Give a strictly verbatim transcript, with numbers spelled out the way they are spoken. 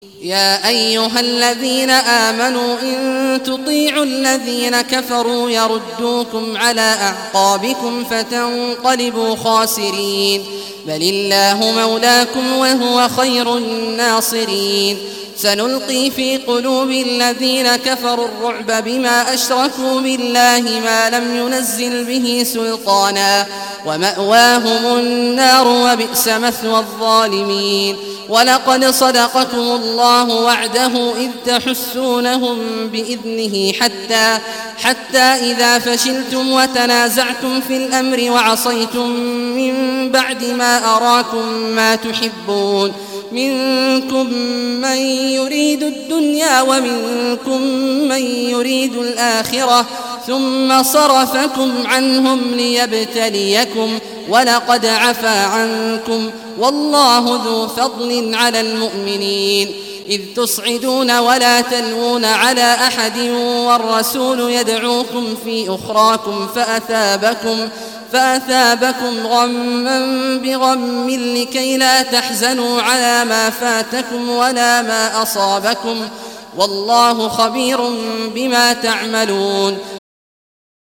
يا أيها الذين آمنوا إن تطيعوا الذين كفروا يردوكم على أعقابكم فتنقلبوا خاسرين بل الله مولاكم وهو خير الناصرين سنلقي في قلوب الذين كفروا الرعب بما أشركوا بالله ما لم ينزل به سلطانا ومأواهم النار وبئس مثوى الظالمين ولقد صدقكم الله وعده إذ تحسونهم بإذنه حتى, حتى إذا فشلتم وتنازعتم في الأمر وعصيتم من بعد ما أراكم ما تحبون منكم من يريد الدنيا ومنكم من يريد الآخرة ثم صرفكم عنهم ليبتليكم ولقد عفا عنكم والله ذو فضل على المؤمنين إذ تصعدون ولا تلوون على أحد والرسول يدعوكم في أخراكم فأثابكم فأثابكم غما بغم لكي لا تحزنوا على ما فاتكم ولا ما أصابكم والله خبير بما تعملون